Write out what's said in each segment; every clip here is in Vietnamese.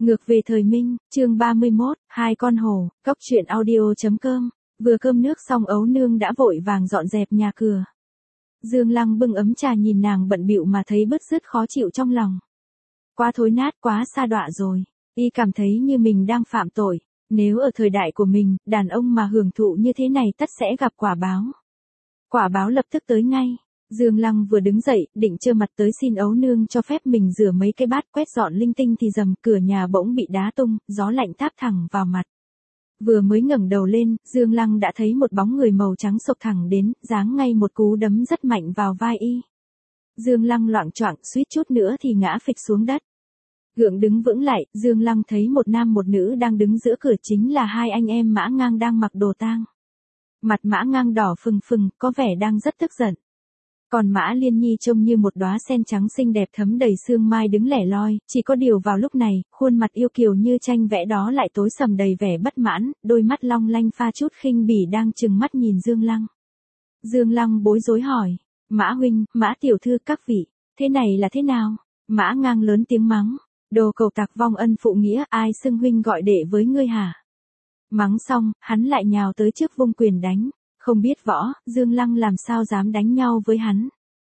Ngược về thời Minh, chương 31, hai con hổ, cốc truyện audio.com. Vừa cơm nước xong Ấu Nương đã vội vàng dọn dẹp nhà cửa. Dương Lăng bưng ấm trà nhìn nàng bận bịu mà thấy bứt rứt khó chịu trong lòng. Quá thối nát, quá sa đọa rồi. Y cảm thấy như mình đang phạm tội. Nếu ở thời đại của mình, đàn ông mà hưởng thụ như thế này tất sẽ gặp quả báo. Quả báo lập tức tới ngay. Dương Lăng vừa đứng dậy, định trơ mặt tới xin Ấu Nương cho phép mình rửa mấy cái bát quét dọn linh tinh thì rầm cửa nhà bỗng bị đá tung, gió lạnh táp thẳng vào mặt. Vừa mới ngẩng đầu lên, Dương Lăng đã thấy một bóng người màu trắng xộc thẳng đến, giáng ngay một cú đấm rất mạnh vào vai y. Dương Lăng loạng choạng, suýt chút nữa thì ngã phịch xuống đất. Gượng đứng vững lại, Dương Lăng thấy một nam một nữ đang đứng giữa cửa, chính là hai anh em Mã Ngang đang mặc đồ tang. Mặt Mã Ngang đỏ phừng phừng, có vẻ đang rất tức giận. Còn Mã Liên Nhi trông như một đóa sen trắng xinh đẹp thấm đầy sương mai đứng lẻ loi, chỉ có điều vào lúc này, khuôn mặt yêu kiều như tranh vẽ đó lại tối sầm đầy vẻ bất mãn, đôi mắt long lanh pha chút khinh bỉ đang trừng mắt nhìn Dương Lăng. Dương Lăng bối rối hỏi, Mã huynh, Mã tiểu thư các vị, thế này là thế nào? Mã Ngang lớn tiếng mắng, đồ cầu tặc vong ân phụ nghĩa, ai xưng huynh gọi đệ với ngươi hả? Mắng xong, hắn lại nhào tới trước vung quyền đánh. Không biết võ, Dương Lăng làm sao dám đánh nhau với hắn.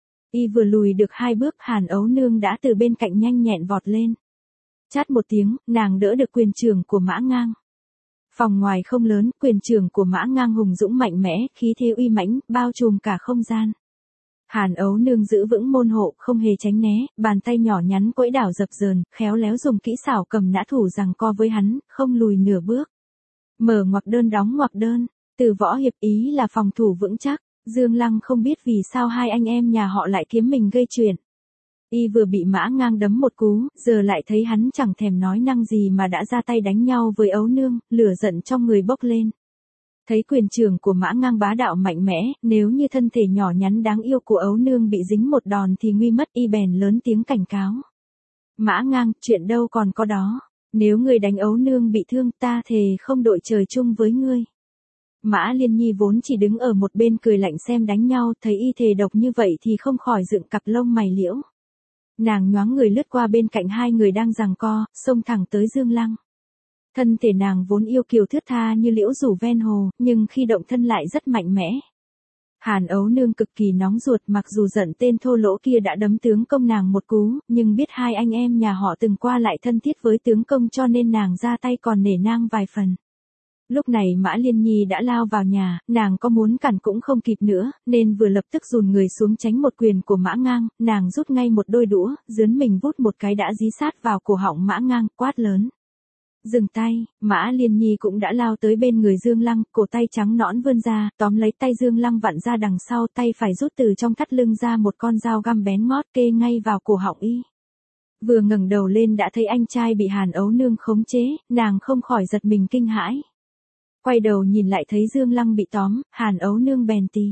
Y vừa lùi được 2 bước, Hàn Ấu Nương đã từ bên cạnh nhanh nhẹn vọt lên. Chát một tiếng, nàng đỡ được quyền trường của Mã Ngang. Phòng ngoài không lớn, quyền trường của Mã Ngang hùng dũng mạnh mẽ, khí thế uy mãnh, bao trùm cả không gian. Hàn Ấu Nương giữ vững môn hộ, không hề tránh né, bàn tay nhỏ nhắn quẫy đảo dập dờn, khéo léo dùng kỹ xảo cầm nã thủ giằng co với hắn, không lùi nửa bước. Mở ngoặc đơn đóng ngoặc đơn. Từ võ hiệp ý là phòng thủ vững chắc, Dương Lăng không biết vì sao hai anh em nhà họ lại kiếm mình gây chuyện. Y vừa bị Mã Ngang đấm một cú, giờ lại thấy hắn chẳng thèm nói năng gì mà đã ra tay đánh nhau với Ấu Nương, lửa giận trong người bốc lên. Thấy quyền trường của Mã Ngang bá đạo mạnh mẽ, nếu như thân thể nhỏ nhắn đáng yêu của Ấu Nương bị dính một đòn thì nguy mất, y bèn lớn tiếng cảnh cáo. Mã Ngang, chuyện đâu còn có đó, nếu ngươi đánh Ấu Nương bị thương ta thề không đội trời chung với ngươi. Mã Liên Nhi vốn chỉ đứng ở một bên cười lạnh xem đánh nhau, thấy y thề độc như vậy thì không khỏi dựng cặp lông mày liễu. Nàng nhoáng người lướt qua bên cạnh hai người đang giằng co, xông thẳng tới Dương Lăng. Thân thể nàng vốn yêu kiều thướt tha như liễu rủ ven hồ, nhưng khi động thân lại rất mạnh mẽ. Hàn Ấu Nương cực kỳ nóng ruột, mặc dù giận tên thô lỗ kia đã đấm tướng công nàng một cú, nhưng biết hai anh em nhà họ từng qua lại thân thiết với tướng công cho nên nàng ra tay còn nể nang vài phần. Lúc này Mã Liên Nhi đã lao vào nhà, nàng có muốn cản cũng không kịp nữa, nên vừa lập tức dùn người xuống tránh một quyền của Mã Ngang, nàng rút ngay một đôi đũa, dướn mình vút một cái đã dí sát vào cổ họng Mã Ngang, quát lớn. Dừng tay, Mã Liên Nhi cũng đã lao tới bên người Dương Lăng, cổ tay trắng nõn vươn ra, tóm lấy tay Dương Lăng vặn ra đằng sau, tay phải rút từ trong thắt lưng ra một con dao găm bén ngót kê ngay vào cổ họng y. Vừa ngẩng đầu lên đã thấy anh trai bị Hàn Ấu Nương khống chế, nàng không khỏi giật mình kinh hãi. Quay đầu nhìn lại thấy Dương Lăng bị tóm, Hàn Ấu Nương bèn tì.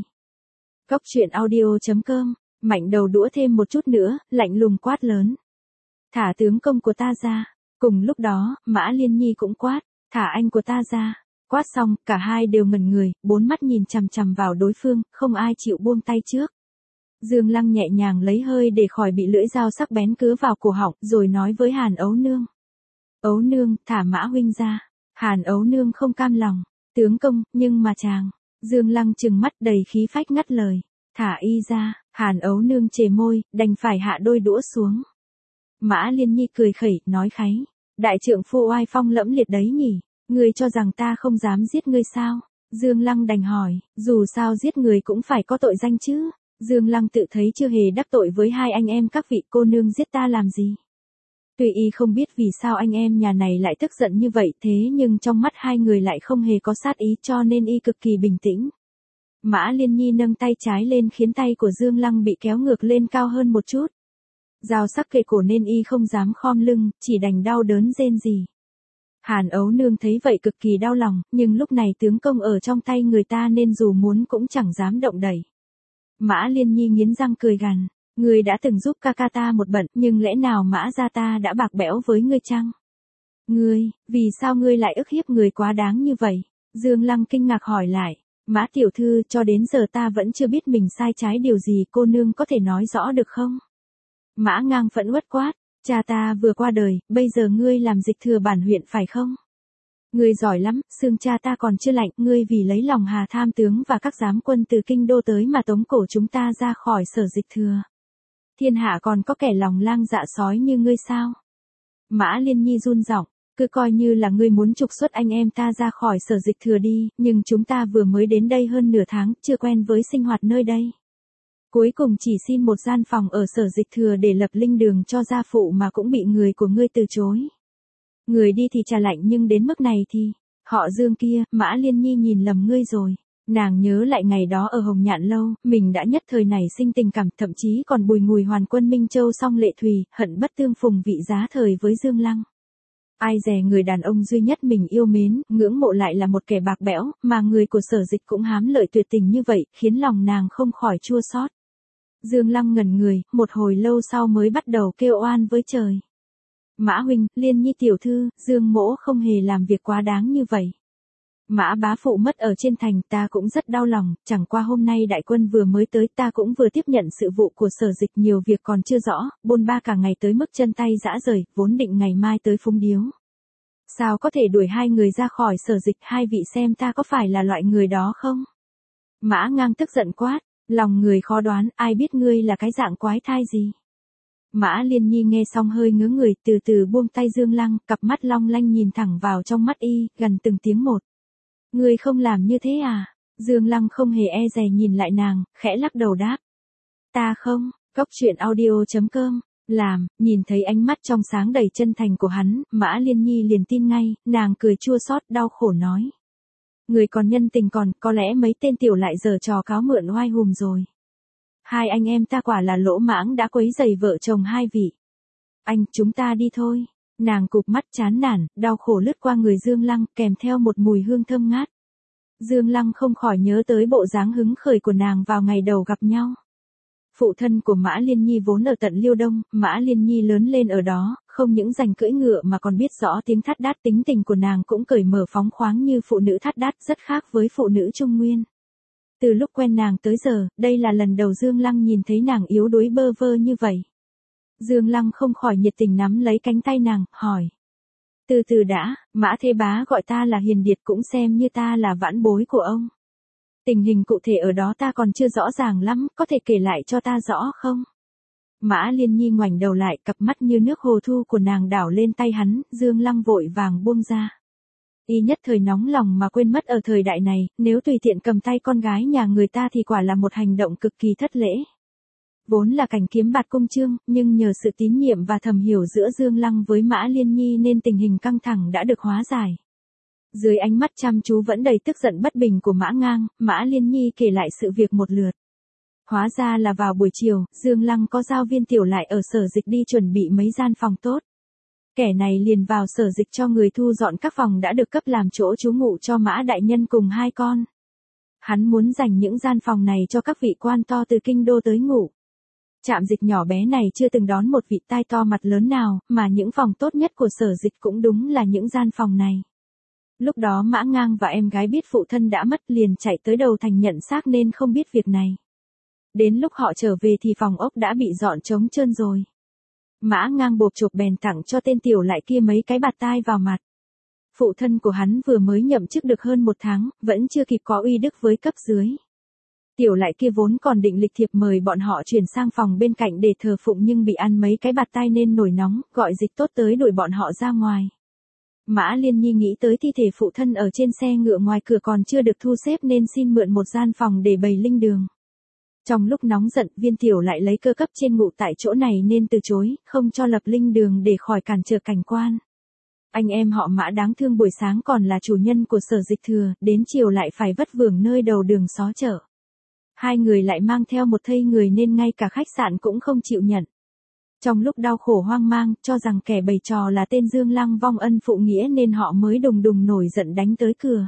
Cốc truyện audio.com, mạnh đầu đũa thêm một chút nữa, lạnh lùng quát lớn. Thả tướng công của ta ra. Cùng lúc đó, Mã Liên Nhi cũng quát, thả anh của ta ra. Quát xong, cả hai đều ngẩn người, bốn mắt nhìn chằm chằm vào đối phương, không ai chịu buông tay trước. Dương Lăng nhẹ nhàng lấy hơi để khỏi bị lưỡi dao sắc bén cứa vào cổ họng, rồi nói với Hàn Ấu Nương. Ấu Nương, thả Mã huynh ra. Hàn Ấu Nương không cam lòng, tướng công, nhưng mà chàng. Dương Lăng trừng mắt đầy khí phách ngắt lời, thả y ra. Hàn Ấu Nương chề môi, đành phải hạ đôi đũa xuống. Mã Liên Nhi cười khẩy, nói kháy, đại trượng phu oai phong lẫm liệt đấy nhỉ, ngươi cho rằng ta không dám giết ngươi sao? Dương Lăng đành hỏi, dù sao giết người cũng phải có tội danh chứ. Dương Lăng tự thấy chưa hề đắc tội với hai anh em các vị, cô nương giết ta làm gì? Tuy y không biết vì sao anh em nhà này lại tức giận như vậy, thế nhưng trong mắt hai người lại không hề có sát ý, cho nên y cực kỳ bình tĩnh. Mã Liên Nhi nâng tay trái lên khiến tay của Dương Lăng bị kéo ngược lên cao hơn một chút. Dao sắc kề cổ nên y không dám khom lưng, chỉ đành đau đớn rên rỉ. Hàn Ấu Nương thấy vậy cực kỳ đau lòng, nhưng lúc này tướng công ở trong tay người ta nên dù muốn cũng chẳng dám động đẩy. Mã Liên Nhi nghiến răng cười gằn, ngươi đã từng giúp ca ca ta một bận, nhưng lẽ nào Mã gia ta đã bạc bẽo với ngươi chăng? Ngươi, vì sao ngươi lại ức hiếp người quá đáng như vậy? Dương Lăng kinh ngạc hỏi lại, Mã tiểu thư, cho đến giờ ta vẫn chưa biết mình sai trái điều gì, cô nương có thể nói rõ được không? Mã Ngang phẫn uất quát, Cha ta vừa qua đời, bây giờ ngươi làm dịch thừa bản huyện phải không? Ngươi giỏi lắm, xương cha ta còn chưa lạnh, ngươi vì lấy lòng Hà tham tướng và các giám quân từ kinh đô tới mà tống cổ chúng ta ra khỏi sở dịch thừa. Thiên hạ còn có kẻ lòng lang dạ sói như ngươi sao? Mã Liên Nhi run giọng, cứ coi như là ngươi muốn trục xuất anh em ta ra khỏi sở dịch thừa đi, nhưng chúng ta vừa mới đến đây hơn nửa tháng, chưa quen với sinh hoạt nơi đây. Cuối cùng chỉ xin một gian phòng ở sở dịch thừa để lập linh đường cho gia phụ mà cũng bị người của ngươi từ chối. Người đi thì trà lạnh nhưng đến mức này thì, họ Dương kia, Mã Liên Nhi nhìn lầm ngươi rồi. Nàng nhớ lại ngày đó ở Hồng Nhạn Lâu, mình đã nhất thời nảy sinh tình cảm, thậm chí còn bùi ngùi hoàn quân Minh Châu song lệ thùy, hận bất tương phùng vị giá thời với Dương Lăng. Ai dè người đàn ông duy nhất mình yêu mến, ngưỡng mộ lại là một kẻ bạc bẽo, mà người của sở dịch cũng hám lợi tuyệt tình như vậy, khiến lòng nàng không khỏi chua xót. Dương Lăng ngẩn người, một hồi lâu sau mới bắt đầu kêu oan với trời. Mã huynh, Liên Nhi tiểu thư, Dương mỗ không hề làm việc quá đáng như vậy. Mã bá phụ mất ở trên thành, ta cũng rất đau lòng, chẳng qua hôm nay đại quân vừa mới tới, ta cũng vừa tiếp nhận sự vụ của sở dịch, nhiều việc còn chưa rõ, bôn ba cả ngày tới mức chân tay rã rời, vốn định ngày mai tới Phúng Điếu. Sao có thể đuổi hai người ra khỏi sở dịch, hai vị xem ta có phải là loại người đó không? Mã Ngang tức giận quát, lòng người khó đoán, ai biết ngươi là cái dạng quái thai gì? Mã Liên Nhi nghe xong hơi ngớ người, từ từ buông tay Dương Lăng, cặp mắt long lanh nhìn thẳng vào trong mắt y, gần từng tiếng một. Ngươi không làm như thế à? Dương Lăng không hề e dè nhìn lại nàng, khẽ lắc đầu đáp. Ta không, Cốc truyện audio.com, làm, nhìn thấy ánh mắt trong sáng đầy chân thành của hắn, Mã Liên Nhi liền tin ngay, nàng cười chua xót đau khổ nói. Người còn nhân tình còn, có lẽ mấy tên tiểu lại giở trò cáo mượn oai hùm rồi. Hai anh em ta quả là lỗ mãng đã quấy rầy vợ chồng hai vị. Anh, chúng ta đi thôi. Nàng cụp mắt chán nản, đau khổ lướt qua người Dương Lăng, kèm theo một mùi hương thơm ngát. Dương Lăng không khỏi nhớ tới bộ dáng hứng khởi của nàng vào ngày đầu gặp nhau. Phụ thân của Mã Liên Nhi vốn ở tận Liêu Đông, Mã Liên Nhi lớn lên ở đó, không những giành cưỡi ngựa mà còn biết rõ tiếng thắt đát, tính tình của nàng cũng cởi mở phóng khoáng như phụ nữ thắt đát, rất khác với phụ nữ Trung Nguyên. Từ lúc quen nàng tới giờ, đây là lần đầu Dương Lăng nhìn thấy nàng yếu đuối bơ vơ như vậy. Dương Lăng không khỏi nhiệt tình nắm lấy cánh tay nàng, hỏi. Từ từ đã, Mã Thế Bá gọi ta là Hiền Điệt cũng xem như ta là vãn bối của ông. Tình hình cụ thể ở đó ta còn chưa rõ ràng lắm, có thể kể lại cho ta rõ không? Mã Liên Nhi ngoảnh đầu lại, cặp mắt như nước hồ thu của nàng đảo lên tay hắn, Dương Lăng vội vàng buông ra. Y nhất thời nóng lòng mà quên mất ở thời đại này, nếu tùy tiện cầm tay con gái nhà người ta thì quả là một hành động cực kỳ thất lễ. Vốn là cảnh kiếm bạt cung trương, nhưng nhờ sự tín nhiệm và thầm hiểu giữa Dương Lăng với Mã Liên Nhi nên tình hình căng thẳng đã được hóa giải. Dưới ánh mắt chăm chú vẫn đầy tức giận bất bình của Mã Ngang, Mã Liên Nhi kể lại sự việc một lượt. Hóa ra là vào buổi chiều, Dương Lăng có giao viên tiểu lại ở sở dịch đi chuẩn bị mấy gian phòng tốt. Kẻ này liền vào sở dịch cho người thu dọn các phòng đã được cấp làm chỗ trú ngụ cho Mã đại nhân cùng hai con. Hắn muốn dành những gian phòng này cho các vị quan to từ kinh đô tới ngủ. Trạm dịch nhỏ bé này chưa từng đón một vị tai to mặt lớn nào, mà những phòng tốt nhất của sở dịch cũng đúng là những gian phòng này. Lúc đó Mã Ngang và em gái biết phụ thân đã mất liền chạy tới đầu thành nhận xác nên không biết việc này. Đến lúc họ trở về thì phòng ốc đã bị dọn trống trơn rồi. Mã Ngang bộp chộp bèn tặng cho tên tiểu lại kia mấy cái bạt tai vào mặt. Phụ thân của hắn vừa mới nhậm chức được hơn một tháng, vẫn chưa kịp có uy đức với cấp dưới. Tiểu lại kia vốn còn định lịch thiệp mời bọn họ chuyển sang phòng bên cạnh để thờ phụng nhưng bị ăn mấy cái bạt tai nên nổi nóng, gọi dịch tốt tới đuổi bọn họ ra ngoài. Mã Liên Nhi nghĩ tới thi thể phụ thân ở trên xe ngựa ngoài cửa còn chưa được thu xếp nên xin mượn một gian phòng để bày linh đường. Trong lúc nóng giận, viên tiểu lại lấy cơ cấp trên ngụ tại chỗ này nên từ chối, không cho lập linh đường để khỏi cản trở cảnh quan. Anh em họ Mã đáng thương buổi sáng còn là chủ nhân của sở dịch thừa, đến chiều lại phải vất vưởng nơi đầu đường xó chợ. Hai người lại mang theo một thây người nên ngay cả khách sạn cũng không chịu nhận. Trong lúc đau khổ hoang mang, cho rằng kẻ bày trò là tên Dương Lăng vong ân phụ nghĩa nên họ mới đùng đùng nổi giận đánh tới cửa.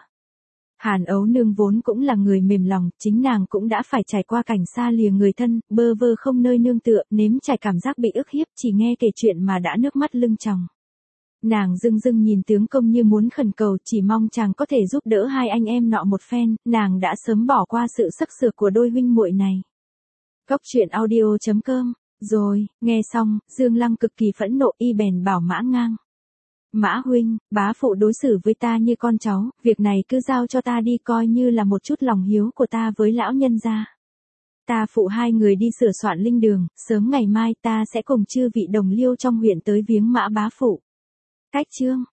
Hàn Ấu Nương vốn cũng là người mềm lòng, chính nàng cũng đã phải trải qua cảnh xa lìa người thân, bơ vơ không nơi nương tựa, nếm trải cảm giác bị ức hiếp, chỉ nghe kể chuyện mà đã nước mắt lưng tròng. Nàng rưng rưng nhìn tướng công như muốn khẩn cầu, chỉ mong chàng có thể giúp đỡ hai anh em nọ một phen, nàng đã sớm bỏ qua sự sắc sược của đôi huynh muội này. Cốc truyện audio.com Rồi, nghe xong, Dương Lăng cực kỳ phẫn nộ y bèn bảo Mã Ngang. Mã huynh, bá phụ đối xử với ta như con cháu, việc này cứ giao cho ta đi coi như là một chút lòng hiếu của ta với lão nhân gia. Ta phụ hai người đi sửa soạn linh đường, sớm ngày mai ta sẽ cùng chư vị đồng liêu trong huyện tới viếng Mã bá phụ. Cách chương.